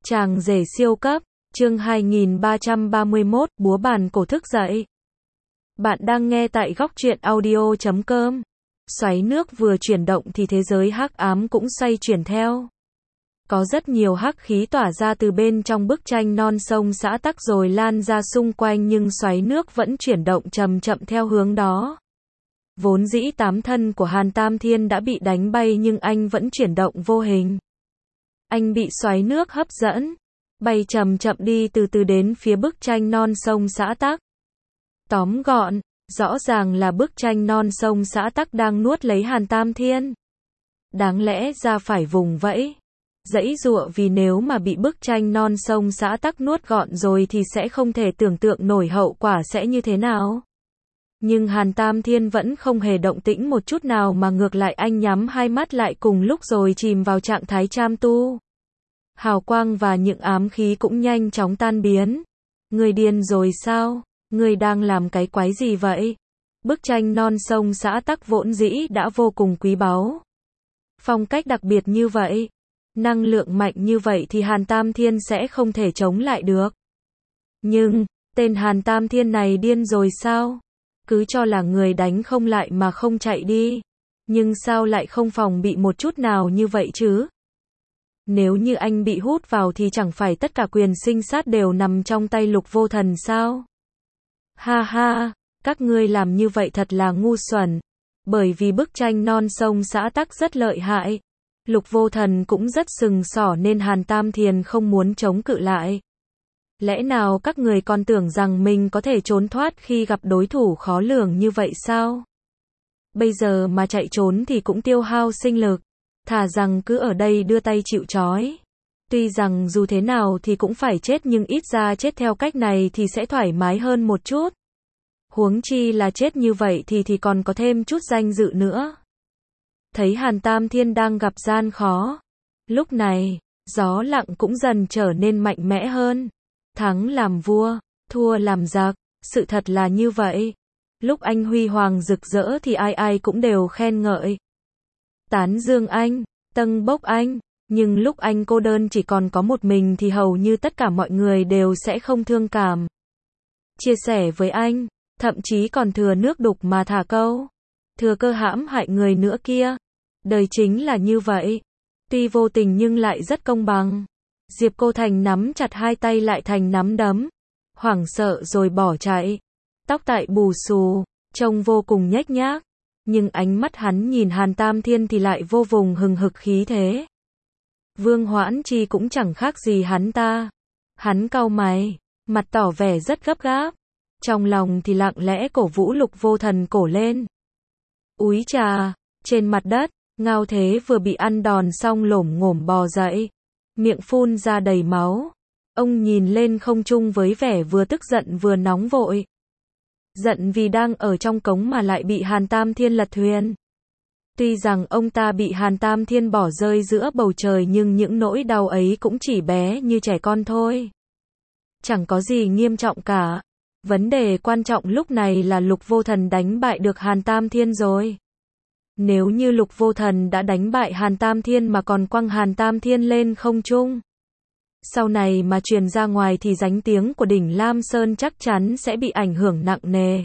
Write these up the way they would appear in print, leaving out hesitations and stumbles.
Chàng rể siêu cấp, chương 2331, búa bàn cổ thức dậy. Bạn đang nghe tại góc truyện audio.com. Xoáy nước vừa chuyển động thì thế giới hắc ám cũng xoay chuyển theo. Có rất nhiều hắc khí tỏa ra từ bên trong bức tranh non sông xã tắc rồi lan ra xung quanh, nhưng xoáy nước vẫn chuyển động chậm chậm theo hướng đó. Vốn dĩ tám thân của Hàn Tam Thiên đã bị đánh bay, nhưng anh vẫn chuyển động vô hình. Anh bị xoáy nước hấp dẫn, bay chậm chậm đi từ từ đến phía bức tranh non sông xã tắc. Tóm gọn, rõ ràng là bức tranh non sông xã tắc đang nuốt lấy Hàn Tam Thiên. Đáng lẽ ra phải vùng vẫy, giãy giụa, vì nếu mà bị bức tranh non sông xã tắc nuốt gọn rồi thì sẽ không thể tưởng tượng nổi hậu quả sẽ như thế nào. Nhưng Hàn Tam Thiên vẫn không hề động tĩnh một chút nào, mà ngược lại anh nhắm hai mắt lại cùng lúc rồi chìm vào trạng thái tram tu. Hào quang và những ám khí cũng nhanh chóng tan biến. Người điên rồi sao? Người đang làm cái quái gì vậy? Bức tranh non sông xã tắc vốn dĩ đã vô cùng quý báu. Phong cách đặc biệt như vậy, năng lượng mạnh như vậy thì Hàn Tam Thiên sẽ không thể chống lại được. Nhưng, tên Hàn Tam Thiên này điên rồi sao? Cứ cho là người đánh không lại mà không chạy đi. Nhưng sao lại không phòng bị một chút nào như vậy chứ? Nếu như anh bị hút vào thì chẳng phải tất cả quyền sinh sát đều nằm trong tay Lục Vô Thần sao? Ha ha, các ngươi làm như vậy thật là ngu xuẩn. Bởi vì bức tranh non sông xã tắc rất lợi hại. Lục Vô Thần cũng rất sừng sỏ nên Hàn Tam Thiên không muốn chống cự lại. Lẽ nào các người còn tưởng rằng mình có thể trốn thoát khi gặp đối thủ khó lường như vậy sao? Bây giờ mà chạy trốn thì cũng tiêu hao sinh lực. Thà rằng cứ ở đây đưa tay chịu trói. Tuy rằng dù thế nào thì cũng phải chết, nhưng ít ra chết theo cách này thì sẽ thoải mái hơn một chút. Huống chi là chết như vậy thì còn có thêm chút danh dự nữa. Thấy Hàn Tam Thiên đang gặp gian khó. Lúc này, gió lặng cũng dần trở nên mạnh mẽ hơn. Thắng làm vua, thua làm giặc, sự thật là như vậy. Lúc anh huy hoàng rực rỡ thì ai ai cũng đều khen ngợi, tán dương anh, tâng bốc anh. Nhưng lúc anh cô đơn chỉ còn có một mình thì hầu như tất cả mọi người đều sẽ không thương cảm, chia sẻ với anh, thậm chí còn thừa nước đục mà thả câu, thừa cơ hãm hại người nữa kia. Đời chính là như vậy. Tuy vô tình nhưng lại rất công bằng. Diệp Cô Thành nắm chặt hai tay lại thành nắm đấm, hoảng sợ rồi bỏ chạy. Tóc tại bù xù, trông vô cùng nhếch nhác. Nhưng ánh mắt hắn nhìn Hàn Tam Thiên thì lại vô vùng hừng hực khí thế. Vương Hoãn Chi cũng chẳng khác gì hắn ta. Hắn cau mày, mặt tỏ vẻ rất gấp gáp. Trong lòng thì lặng lẽ cổ vũ Lục Vô Thần cổ lên. Úi trà, trên mặt đất, Ngao Thế vừa bị ăn đòn xong lổm ngổm bò dậy, miệng phun ra đầy máu. Ông nhìn lên không trung với vẻ vừa tức giận vừa nóng vội. Giận vì đang ở trong cống mà lại bị Hàn Tam Thiên lật thuyền. Tuy rằng ông ta bị Hàn Tam Thiên bỏ rơi giữa bầu trời, nhưng những nỗi đau ấy cũng chỉ bé như trẻ con thôi. Chẳng có gì nghiêm trọng cả. Vấn đề quan trọng lúc này là Lục Vô Thần đánh bại được Hàn Tam Thiên rồi. Nếu như Lục Vô Thần đã đánh bại Hàn Tam Thiên mà còn quăng Hàn Tam Thiên lên không trung, sau này mà truyền ra ngoài thì danh tiếng của đỉnh Lam Sơn chắc chắn sẽ bị ảnh hưởng nặng nề.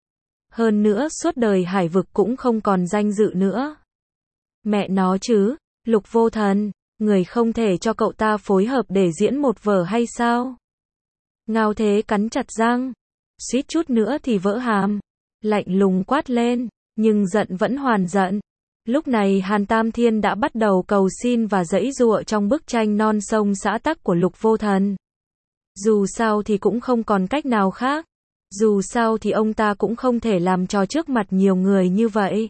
Hơn nữa suốt đời hải vực cũng không còn danh dự nữa. Mẹ nó chứ, Lục Vô Thần, người không thể cho cậu ta phối hợp để diễn một vở hay sao? Ngao Thế cắn chặt răng, suýt chút nữa thì vỡ hàm, lạnh lùng quát lên, nhưng giận vẫn hoàn giận. Lúc này Hàn Tam Thiên đã bắt đầu cầu xin và giãy giụa trong bức tranh non sông xã tắc của Lục Vô Thần. Dù sao thì cũng không còn cách nào khác. Dù sao thì ông ta cũng không thể làm trò trước mặt nhiều người như vậy.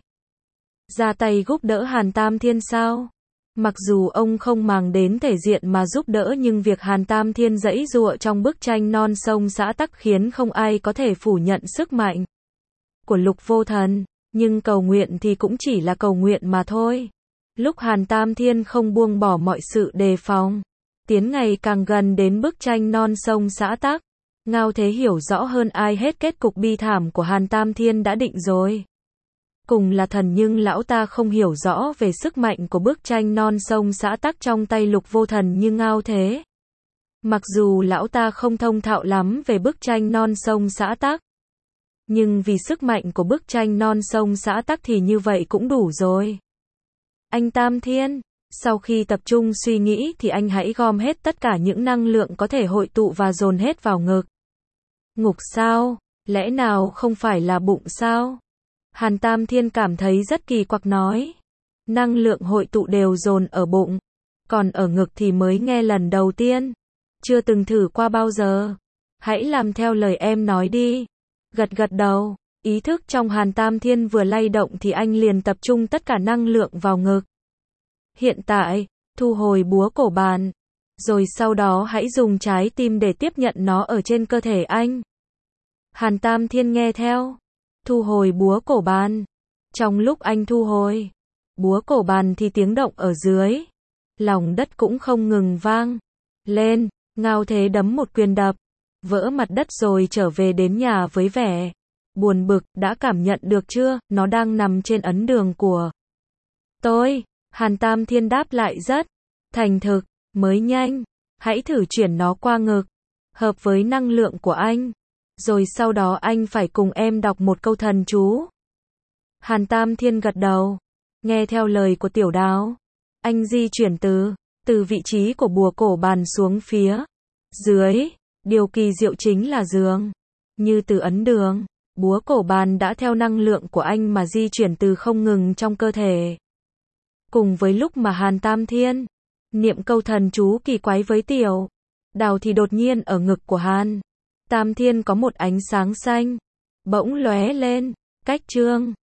Ra tay giúp đỡ Hàn Tam Thiên sao? Mặc dù ông không màng đến thể diện mà giúp đỡ, nhưng việc Hàn Tam Thiên giãy giụa trong bức tranh non sông xã tắc khiến không ai có thể phủ nhận sức mạnh của Lục Vô Thần. Nhưng cầu nguyện thì cũng chỉ là cầu nguyện mà thôi. Lúc Hàn Tam Thiên không buông bỏ mọi sự đề phòng, tiến ngày càng gần đến bức tranh non sông xã tắc, Ngao Thế hiểu rõ hơn ai hết kết cục bi thảm của Hàn Tam Thiên đã định rồi. Cùng là thần nhưng lão ta không hiểu rõ về sức mạnh của bức tranh non sông xã tắc trong tay Lục Vô Thần như Ngao Thế. Mặc dù lão ta không thông thạo lắm về bức tranh non sông xã tắc, nhưng vì sức mạnh của bức tranh non sông xã tắc thì như vậy cũng đủ rồi. Anh Tam Thiên, sau khi tập trung suy nghĩ thì anh hãy gom hết tất cả những năng lượng có thể hội tụ và dồn hết vào ngực. Ngục sao? Lẽ nào không phải là bụng sao? Hàn Tam Thiên cảm thấy rất kỳ quặc nói. Năng lượng hội tụ đều dồn ở bụng, còn ở ngực thì mới nghe lần đầu tiên. Chưa từng thử qua bao giờ. Hãy làm theo lời em nói đi. Gật gật đầu, ý thức trong Hàn Tam Thiên vừa lay động thì anh liền tập trung tất cả năng lượng vào ngực. Hiện tại, thu hồi búa cổ bàn, rồi sau đó hãy dùng trái tim để tiếp nhận nó ở trên cơ thể anh. Hàn Tam Thiên nghe theo, thu hồi búa cổ bàn. Trong lúc anh thu hồi búa cổ bàn thì tiếng động ở dưới lòng đất cũng không ngừng vang lên. Ngao Thế đấm một quyền đập vỡ mặt đất rồi trở về đến nhà với vẻ buồn bực. Đã cảm nhận được chưa, nó đang nằm trên ấn đường của tôi. Hàn Tam Thiên đáp lại rất thành thực, mới nhanh. Hãy thử chuyển nó qua ngực, hợp với năng lượng của anh. Rồi sau đó anh phải cùng em đọc một câu thần chú. Hàn Tam Thiên gật đầu, nghe theo lời của Tiểu Đào. Anh di chuyển từ vị trí của bùa cổ bàn xuống phía dưới. Điều kỳ diệu chính là dường như từ ấn đường, búa cổ bàn đã theo năng lượng của anh mà di chuyển từ không ngừng trong cơ thể. Cùng với lúc mà Hàn Tam Thiên niệm câu thần chú kỳ quái với Tiểu Đào thì đột nhiên ở ngực của Hàn Tam Thiên có một ánh sáng xanh bỗng lóe lên, cách Trương